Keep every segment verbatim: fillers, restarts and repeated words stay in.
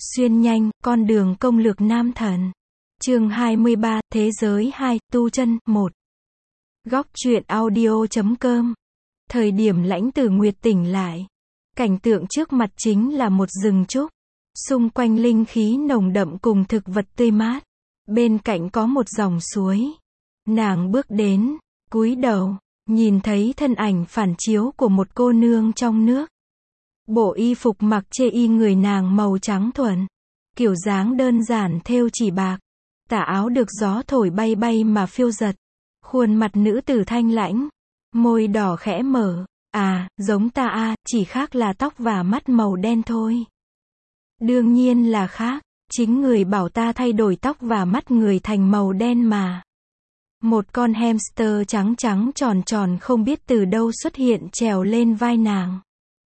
Xuyên nhanh, con đường công lược nam thần. Chương hai mươi ba, Thế giới hai, tu chân, một. Góc truyện audio chấm com. Thời điểm Lãnh Tử Nguyệt tỉnh lại, cảnh tượng trước mặt chính là một rừng trúc. Xung quanh linh khí nồng đậm cùng thực vật tươi mát. Bên cạnh có một dòng suối. Nàng bước đến, cúi đầu, nhìn thấy thân ảnh phản chiếu của một cô nương trong nước. Bộ y phục mặc chê y người nàng màu trắng thuần, kiểu dáng đơn giản thêu chỉ bạc, tà áo được gió thổi bay bay mà phiêu giật. Khuôn mặt nữ tử thanh lãnh, môi đỏ khẽ mở, à, giống ta a, chỉ khác là tóc và mắt màu đen thôi. Đương nhiên là khác, chính người bảo ta thay đổi tóc và mắt người thành màu đen mà. Một con hamster trắng trắng tròn tròn không biết từ đâu xuất hiện trèo lên vai nàng.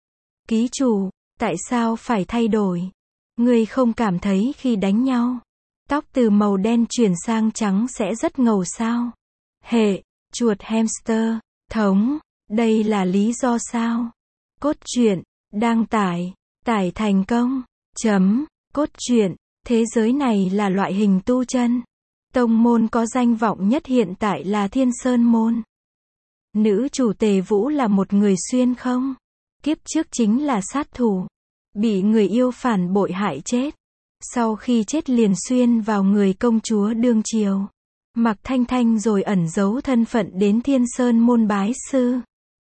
Ký chủ, tại sao phải thay đổi? Ngươi không cảm thấy khi đánh nhau, tóc từ màu đen chuyển sang trắng sẽ rất ngầu sao? Hệ, chuột hamster, thống, đây là lý do sao? Cốt truyện, đăng tải, tải thành công, chấm, cốt truyện, thế giới này là loại hình tu chân. Tông môn có danh vọng nhất hiện tại là Thiên Sơn Môn. Nữ chủ Tề Vũ là một người xuyên không? Kiếp trước chính là sát thủ, bị người yêu phản bội hại chết. Sau khi chết liền xuyên vào người công chúa đương triều, Mặc Thanh Thanh rồi ẩn giấu thân phận đến Thiên Sơn Môn bái sư.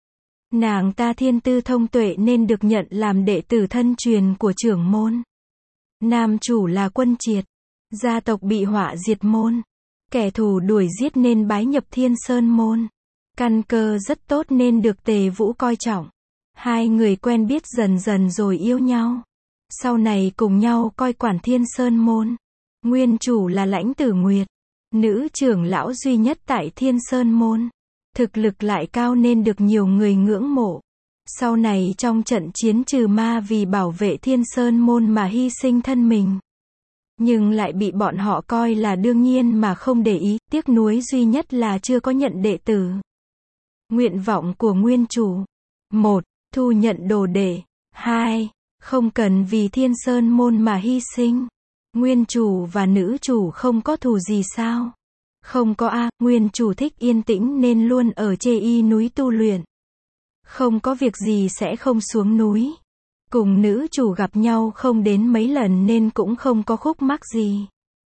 Nàng ta thiên tư thông tuệ nên được nhận làm đệ tử thân truyền của trưởng môn. Nam chủ là Quân Triệt, gia tộc bị họa diệt môn, kẻ thù đuổi giết nên bái nhập Thiên Sơn Môn. Căn cơ rất tốt nên được Tề Vũ coi trọng. Hai người quen biết dần dần rồi yêu nhau. Sau này cùng nhau coi quản Thiên Sơn Môn. Nguyên chủ là Lãnh Tử Nguyệt, nữ trưởng lão duy nhất tại Thiên Sơn Môn. Thực lực lại cao nên được nhiều người ngưỡng mộ. Sau này trong trận chiến trừ ma vì bảo vệ Thiên Sơn Môn mà hy sinh thân mình. Nhưng lại bị bọn họ coi là đương nhiên mà không để ý, tiếc nuối duy nhất là chưa có nhận đệ tử. Nguyện vọng của nguyên chủ: một. Thu nhận đồ đệ. hai. Không cần vì Thiên Sơn Môn mà hy sinh. Nguyên chủ và nữ chủ không có thù gì sao? Không có a, nguyên chủ thích yên tĩnh nên luôn ở chê y núi tu luyện. Không có việc gì sẽ không xuống núi. Cùng nữ chủ gặp nhau không đến mấy lần nên cũng không có khúc mắc gì.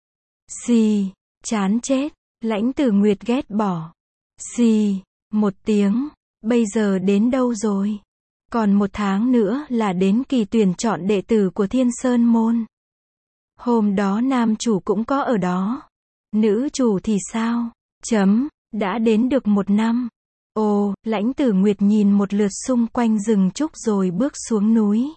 Xì, chán chết, Lãnh Tử Nguyệt ghét bỏ. Xì, một tiếng, bây giờ đến đâu rồi? Còn một tháng nữa là đến kỳ tuyển chọn đệ tử của Thiên Sơn Môn. Hôm đó nam chủ cũng có ở đó. Nữ chủ thì sao? Chấm, đã đến được một năm. Ồ, Lãnh Tử Nguyệt nhìn một lượt xung quanh rừng trúc rồi bước xuống núi.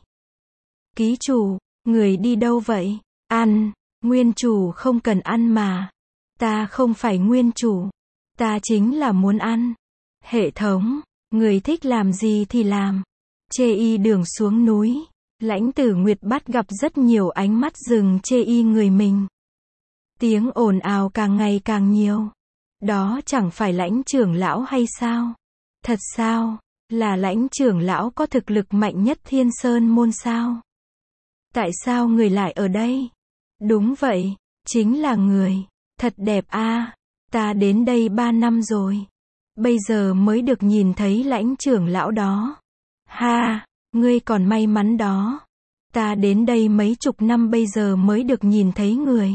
Ký chủ, người đi đâu vậy? Ăn, nguyên chủ không cần ăn mà. Ta không phải nguyên chủ. Ta chính là muốn ăn. Hệ thống, người thích làm gì thì làm. Chê y đường xuống núi, Lãnh Tử Nguyệt bắt gặp rất nhiều ánh mắt rừng chê y người mình. Tiếng ồn ào càng ngày càng nhiều. Đó chẳng phải Lãnh trưởng lão hay sao? Thật sao? Là Lãnh trưởng lão có thực lực mạnh nhất Thiên Sơn Môn sao? Tại sao người lại ở đây? Đúng vậy, chính là người. Thật đẹp a. Ta đến đây ba năm rồi. Bây giờ mới được nhìn thấy Lãnh trưởng lão đó. Ha, ngươi còn may mắn đó. Ta đến đây mấy chục năm bây giờ mới được nhìn thấy người.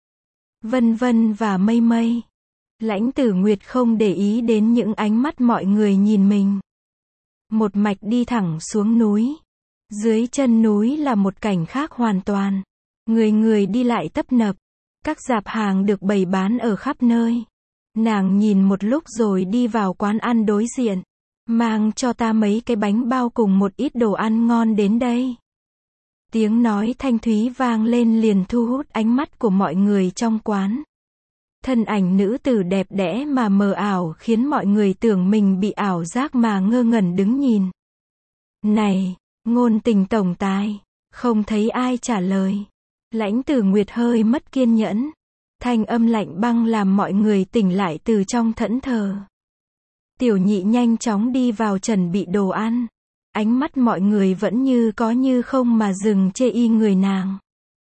Vân vân và mây mây. Lãnh Tử Nguyệt không để ý đến những ánh mắt mọi người nhìn mình. Một mạch đi thẳng xuống núi. Dưới chân núi là một cảnh khác hoàn toàn. Người người đi lại tấp nập. Các rạp hàng được bày bán ở khắp nơi. Nàng nhìn một lúc rồi đi vào quán ăn đối diện. Mang cho ta mấy cái bánh bao cùng một ít đồ ăn ngon đến đây. Tiếng nói thanh thúy vang lên liền thu hút ánh mắt của mọi người trong quán. Thân ảnh nữ tử đẹp đẽ mà mờ ảo khiến mọi người tưởng mình bị ảo giác mà ngơ ngẩn đứng nhìn. Này, ngôn tình tổng tài, không thấy ai trả lời. Lãnh Tử Nguyệt hơi mất kiên nhẫn. Thanh âm lạnh băng làm mọi người tỉnh lại từ trong thẫn thờ. Tiểu nhị nhanh chóng đi vào chuẩn bị đồ ăn. Ánh mắt mọi người vẫn như có như không mà dừng chê y người nàng.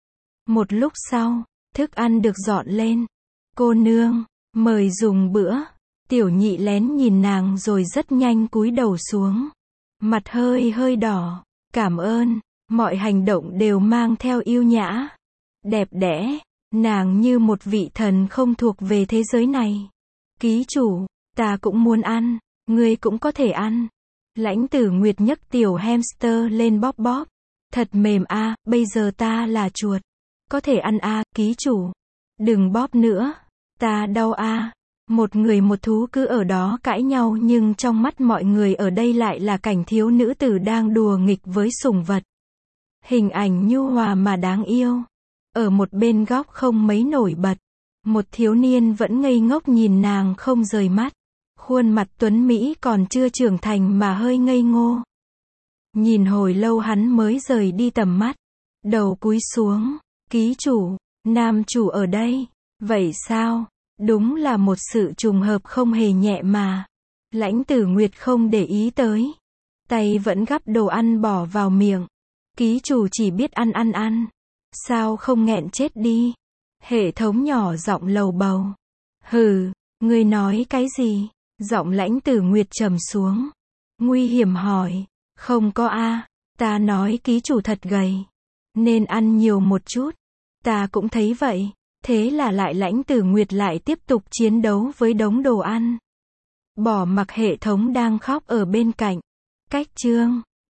Một lúc sau, thức ăn được dọn lên. Cô nương, mời dùng bữa. Tiểu nhị lén nhìn nàng rồi rất nhanh cúi đầu xuống. Mặt hơi hơi đỏ. Cảm ơn, mọi hành động đều mang theo yêu nhã. Đẹp đẽ, nàng như một vị thần không thuộc về thế giới này. Ký chủ, ta cũng muốn ăn, ngươi cũng có thể ăn. Lãnh Tử Nguyệt nhấc tiểu hamster lên bóp bóp. Thật mềm a, bây giờ ta là chuột. Có thể ăn a, ký chủ. Đừng bóp nữa, ta đau a. Một người một thú cứ ở đó cãi nhau nhưng trong mắt mọi người ở đây lại là cảnh thiếu nữ tử đang đùa nghịch với sủng vật. Hình ảnh nhu hòa mà đáng yêu. Ở một bên góc không mấy nổi bật, một thiếu niên vẫn ngây ngốc nhìn nàng không rời mắt. Khuôn mặt tuấn Mỹ còn chưa trưởng thành mà hơi ngây ngô. Nhìn hồi lâu hắn mới rời đi tầm mắt. Đầu cúi xuống, ký chủ, nam chủ ở đây. Vậy sao? Đúng là một sự trùng hợp không hề nhẹ mà. Lãnh Tử Nguyệt không để ý tới. Tay vẫn gắp đồ ăn bỏ vào miệng. Ký chủ chỉ biết ăn ăn ăn. Sao không nghẹn chết đi? Hệ thống nhỏ giọng lầu bầu. Hừ, ngươi nói cái gì? Giọng Lãnh Tử Nguyệt trầm xuống. Nguy hiểm hỏi. Không có a, ta nói ký chủ thật gầy. Nên ăn nhiều một chút. Ta cũng thấy vậy. Thế là lại Lãnh Tử Nguyệt lại tiếp tục chiến đấu với đống đồ ăn. Bỏ mặc hệ thống đang khóc ở bên cạnh. Cách chương